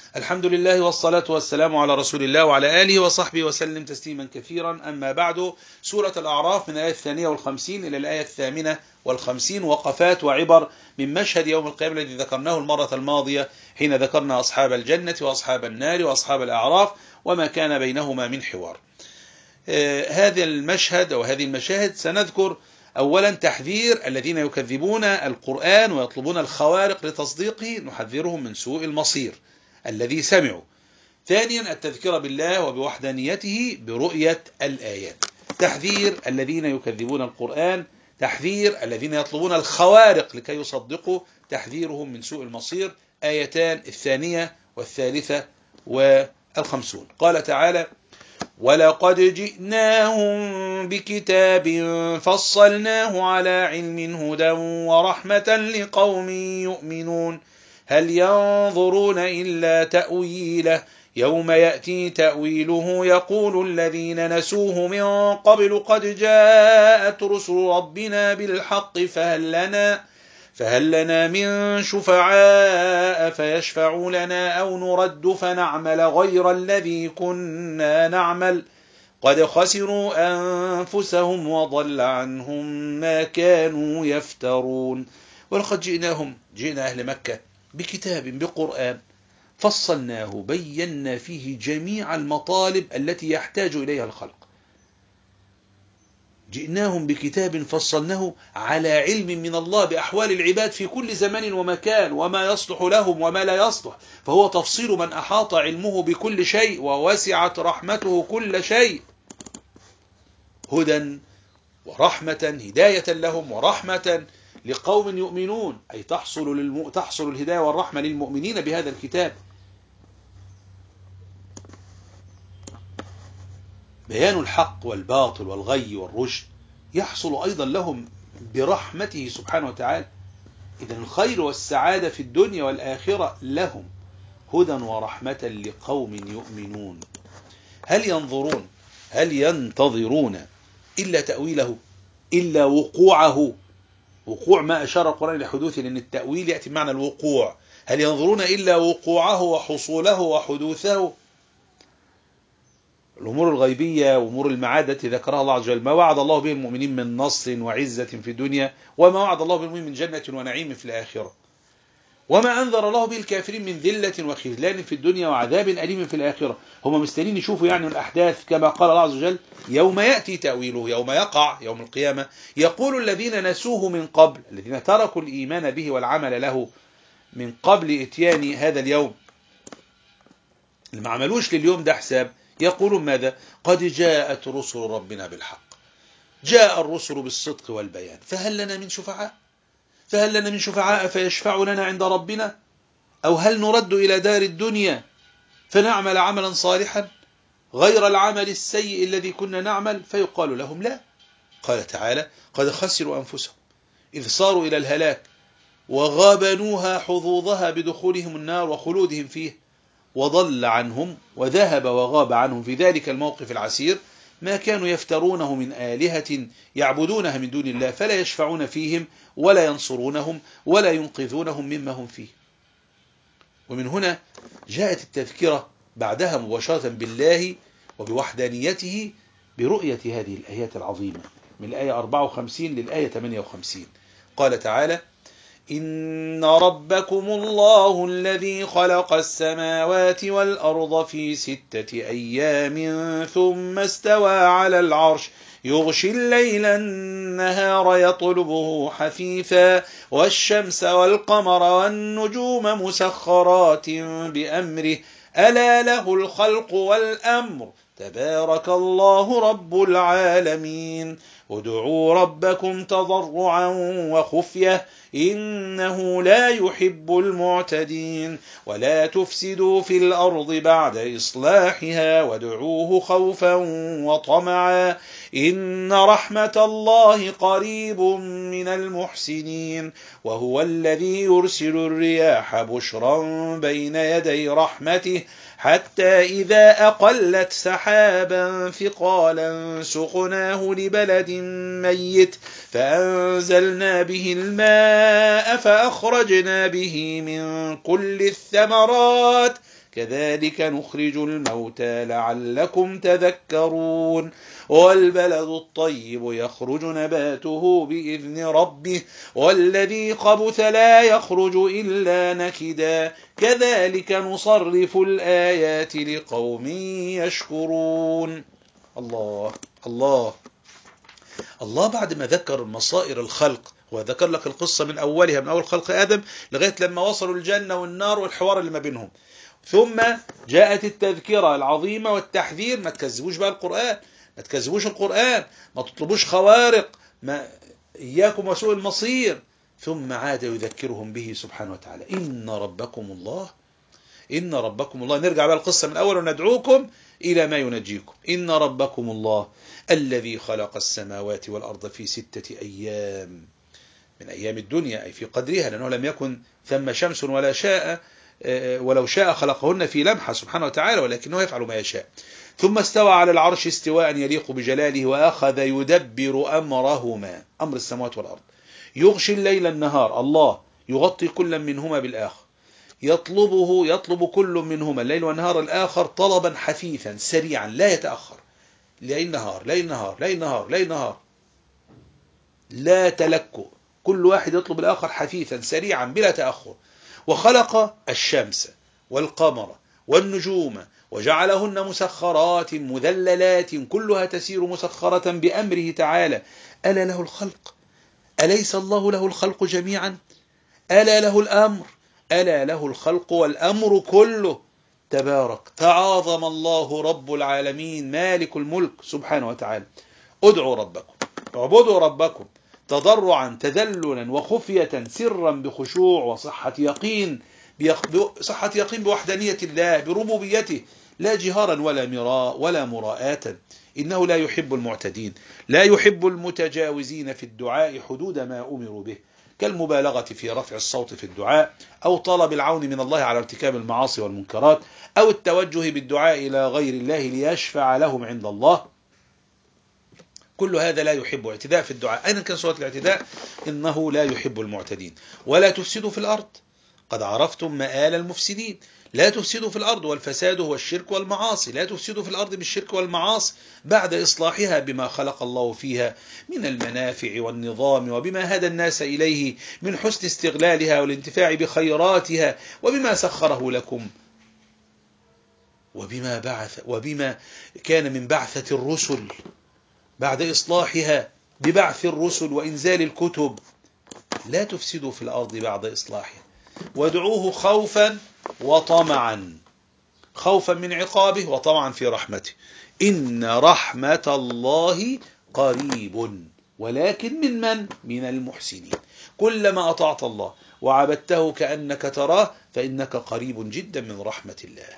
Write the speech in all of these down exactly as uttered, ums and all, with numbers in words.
الحمد لله والصلاة والسلام على رسول الله وعلى آله وصحبه وسلم تسليما كثيرا. أما بعد، سورة الأعراف من الآية الثانية والخمسين إلى الآية الثامنة والخمسين وقفات وعبر من مشهد يوم القيامة الذي ذكرناه المرة الماضية حين ذكرنا أصحاب الجنة وأصحاب النار وأصحاب الأعراف وما كان بينهما من حوار. آه هذا المشهد وهذه المشاهد سنذكر أولا تحذير الذين يكذبون القرآن ويطلبون الخوارق لتصديقه، نحذرهم من سوء المصير الذي سمعوا. ثانيا التذكير بالله وبوحدانيته برؤية الآيات. تحذير الذين يكذبون القرآن، تحذير الذين يطلبون الخوارق لكي يصدقوا، تحذيرهم من سوء المصير. آيتان الثانية والثالثة والخمسون. قال تعالى: ولقد جئناهم بكتاب فصلناه على علم هدى ورحمة لقوم يؤمنون هل ينظرون إلا تأويله يوم يأتي تأويله يقول الذين نسوه من قبل قد جاءت رسل ربنا بالحق فهل لنا فهل لنا من شفعاء فيشفعوا لنا أو نرد فنعمل غير الذي كنا نعمل قد خسروا أنفسهم وضل عنهم ما كانوا يفترون. ولقد جئناهم، جئنا أهل مكة بكتاب بقرآن فصلناه، بينا فيه جميع المطالب التي يحتاج إليها الخلق. جئناهم بكتاب فصلناه على علم من الله بأحوال العباد في كل زمان ومكان وما يصلح لهم وما لا يصلح، فهو تفصيل من أحاط علمه بكل شيء ووسعت رحمته كل شيء. هدى ورحمة، هداية لهم ورحمة لقوم يؤمنون، أي تحصل, للم... تحصل الهداية والرحمة للمؤمنين بهذا الكتاب. بيان الحق والباطل والغي والرشد يحصل أيضا لهم برحمته سبحانه وتعالى. إذن الخير والسعادة في الدنيا والآخرة لهم. هدى ورحمة لقوم يؤمنون. هل ينظرون، هل ينتظرون إلا تأويله، إلا وقوعه، وقوع ما أشار القرآن لحدوثه، لأن التأويل يأتي بمعنى الوقوع. هل ينظرون إلا وقوعه وحصوله وحدوثه؟ الأمور الغيبية وأمور المعاد التي ذكرها الله عز وجل، ما وعد الله به المؤمنين من نصر وعزة في الدنيا، وما وعد الله بالمؤمنين من جنة ونعيم في الآخرة، وما أنذر الله به الكافرين من ذلة وخذلان في الدنيا وعذاب أليم في الآخرة. هم مستنين يشوفوا يعني الأحداث كما قال الله عز وجل: يوم يأتي تأويله، يوم يقع يوم القيامة يقول الذين نسوه من قبل، الذين تركوا الإيمان به والعمل له من قبل إتيان هذا اليوم، اللي ما عملوش لليوم ده حساب، يقولون ماذا؟ قد جاءت رسل ربنا بالحق. جاء الرسل بالصدق والبيان، فهل لنا من شفعاء فهل لنا من شفعاء فيشفعوا لنا عند ربنا، أو هل نرد إلى دار الدنيا فنعمل عملا صالحا غير العمل السيء الذي كنا نعمل؟ فيقال لهم لا. قال تعالى: قد خسروا أنفسهم إذ صاروا إلى الهلاك وغابنوها حظوظها بدخولهم النار وخلودهم فيه، وضل عنهم وذهب وغاب عنهم في ذلك الموقف العسير ما كانوا يفترونه من آلهة يعبدونها من دون الله، فلا يشفعون فيهم ولا ينصرونهم ولا ينقذونهم مما هم فيه. ومن هنا جاءت التذكرة بعدها مباشرة بالله وبوحدانيته برؤية هذه الآيات العظيمة من الآية أربعة وخمسين للآية ثمانية وخمسين. قال تعالى: إن ربكم الله الذي خلق السماوات والأرض في ستة أيام ثم استوى على العرش يغشي الليل النهار يطلبه حثيثا والشمس والقمر والنجوم مسخرات بأمره ألا له الخلق والأمر تبارك الله رب العالمين ادعوا ربكم تضرعا وخفية إنه لا يحب المعتدين ولا تفسدوا في الأرض بعد إصلاحها وادعوه خوفا وطمعا إن رحمة الله قريب من المحسنين وهو الذي يرسل الرياح بشرا بين يدي رحمته حتى إذا أقلت سحابا ثقالا سقناه لبلد ميت فأنزلنا به الماء فأخرجنا به من كل الثمرات كذلك نخرج الموتى لعلكم تذكرون والبلد الطيب يخرج نباته بإذن ربه والذي خبث لا يخرج إلا نكدا كذلك نصرف الآيات لقوم يشكرون. الله الله الله بعد ما ذكر مصائر الخلق وذكر لك القصة من أولها من أول خلق آدم لغاية لما وصلوا الجنة والنار والحوار اللي ما بينهم، ثم جاءت التذكرة العظيمة والتحذير ما تكذبوش بقى القرآن، ما تكذبوش القرآن، ما تطلبوش خوارق، ما إياكم وسوء المصير، ثم عاد يذكرهم به سبحانه وتعالى إن ربكم الله إن ربكم الله. نرجع بقى القصة من أول وندعوكم إلى ما ينجيكم. إن ربكم الله الذي خلق السماوات والأرض في ستة أيام من أيام الدنيا أي في قدرها، لأنه لم يكن ثم شمس ولا شاء ولو شاء خلقهن في لمحة سبحانه وتعالى، ولكنه يفعل ما يشاء. ثم استوى على العرش استواء يليق بجلاله وأخذ يدبر أمرهما أمر السماوات والأرض يغشي الليل النهار، الله يغطي كل منهما بالآخر، يطلبه يطلب كل منهما الليل والنهار الآخر طلبا حثيثا سريعا لا يتأخر، ليل نهار ليل نهار ليل نهار ليل نهار لا تلكؤ، كل واحد يطلب الآخر حثيثا سريعا بلا تأخر. وخلق الشمس والقمر والنجوم وجعلهن مسخرات مذللات كلها تسير مسخرة بأمره تعالى ألا له الخلق أليس الله له الخلق جميعا ألا له الأمر ألا له الخلق والأمر كله تبارك تعاظم الله رب العالمين مالك الملك سبحانه وتعالى. ادعوا ربكم اعبدوا ربكم تضرعا تذللا وخفية سرا بخشوع وصحة يقين صحة يقين بوحدانية الله بربوبيته لا جهارا ولا مراء ولا مراءة. إنه لا يحب المعتدين لا يحب المتجاوزين في الدعاء حدود ما أمروا به كالمبالغة في رفع الصوت في الدعاء أو طلب العون من الله على ارتكاب المعاصي والمنكرات أو التوجه بالدعاء إلى غير الله ليشفع لهم عند الله. كل هذا لا يحب اعتداء في الدعاء. أين كان صورة الاعتداء؟ إنه لا يحب المعتدين. ولا تفسدوا في الأرض قد عرفتم مآل المفسدين. لا تفسدوا في الأرض والفساد هو الشرك والمعاصي. لا تفسدوا في الأرض بالشرك والمعاصي بعد إصلاحها بما خلق الله فيها من المنافع والنظام وبما هدى الناس إليه من حسن استغلالها والانتفاع بخيراتها وبما سخره لكم وبما بعث وبما كان من بعثة الرسل بعد إصلاحها ببعث الرسل وإنزال الكتب. لا تفسدوا في الأرض بعد إصلاحها وادعوه خوفا وطمعا خوفا من عقابه وطمعا في رحمته إن رحمة الله قريب ولكن من من؟ من المحسنين. كلما أطعت الله وعبدته كأنك تراه فإنك قريب جدا من رحمة الله.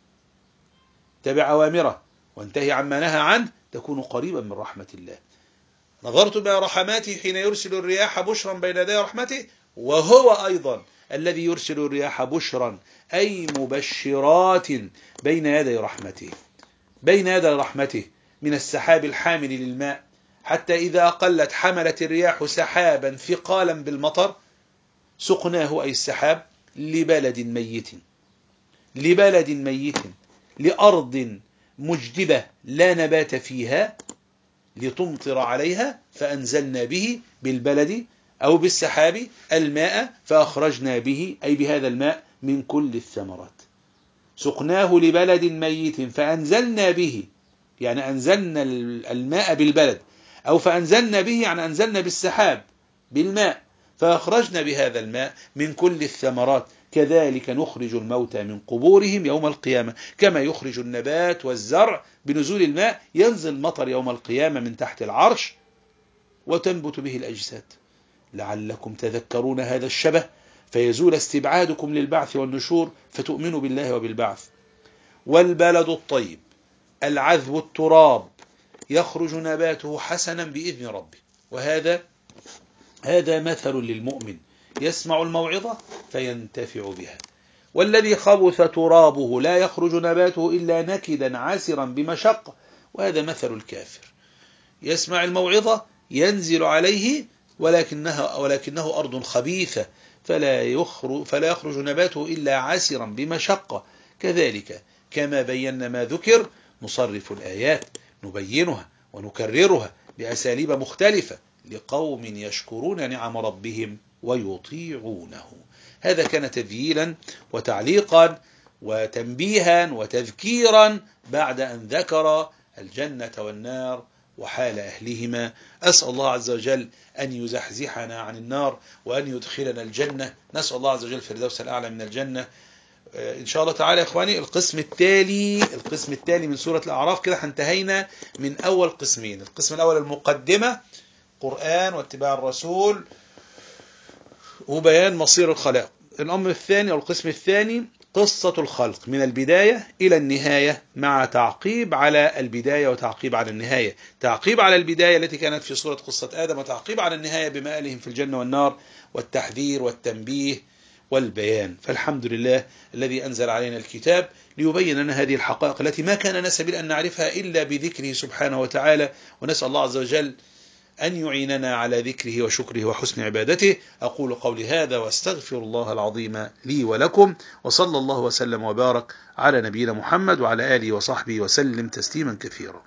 تبع أوامره وانتهي عما نهى عنه تكون قريبا من رحمة الله. نظرت بها رحماته حين يرسل الرياح بشرا بين يدي رحمته وهو أيضا الذي يرسل الرياح بشرا أي مبشرات بين يدي رحمته بين يدي رحمته من السحاب الحامل للماء حتى إذا أقلت حملت الرياح سحابا ثقالا بالمطر سقناه أي السحاب لبلد ميت لبلد ميت لأرض مجدبة لا نبات فيها لتمطر عليها فأنزلنا به بالبلد أو بالسحاب الماء فأخرجنا به أي بهذا الماء من كل الثمرات. سقناه لبلد ميت فأنزلنا به يعني أنزلنا الماء بالبلد أو فأنزلنا به يعني أنزلنا بالسحاب بالماء فأخرجنا بهذا الماء من كل الثمرات كذلك نخرج الموتى من قبورهم يوم القيامة كما يخرج النبات والزرع بنزول الماء ينزل مطر يوم القيامة من تحت العرش وتنبت به الأجساد لعلكم تذكرون هذا الشبه فيزول استبعادكم للبعث والنشور فتؤمنوا بالله وبالبعث. والبلد الطيب العذب التراب يخرج نباته حسنا بإذن ربه. وهذا هذا مثل للمؤمن يسمع الموعظة فينتفع بها. والذي خبث ترابه لا يخرج نباته إلا نكدا عسرا بمشقة. وهذا مثل الكافر يسمع الموعظة ينزل عليه ولكنها ولكنه أرض خبيثة فلا يخرج, فلا يخرج نباته إلا عسرا بمشقة كذلك كما بينا ما ذكر نصرف الآيات نبينها ونكررها بأساليب مختلفة لقوم يشكرون نعم ربهم ويطيعونه. هذا كان تذييلا وتعليقا وتنبيها وتذكيرا بعد أن ذكر الجنة والنار وحال أهلهما. أسأل الله عز وجل أن يزحزحنا عن النار وأن يدخلنا الجنة. نسأل الله عز وجل الفردوس الأعلى من الجنة. إن شاء الله تعالى يا إخواني القسم التالي القسم التالي من سورة الأعراف. كده انتهينا من أول قسمين. القسم الأول المقدمة، قرآن واتباع الرسول وبيان مصير الخلائق. الأمر الثاني أو القسم الثاني قصة الخلق من البداية إلى النهاية مع تعقيب على البداية وتعقيب على النهاية. تعقيب على البداية التي كانت في سورة قصة آدم، وتعقيب على النهاية بمآلهم في الجنة والنار، والتحذير والتنبيه والبيان. فالحمد لله الذي أنزل علينا الكتاب ليبين لنا هذه الحقائق التي ما كان لنا سبيل أن نعرفها إلا بذكره سبحانه وتعالى. ونسأل الله عز وجل أن يعيننا على ذكره وشكره وحسن عبادته. أقول قولي هذا واستغفر الله العظيم لي ولكم، وصلى الله وسلم وبارك على نبينا محمد وعلى آله وصحبه وسلم تسليما كثيرا.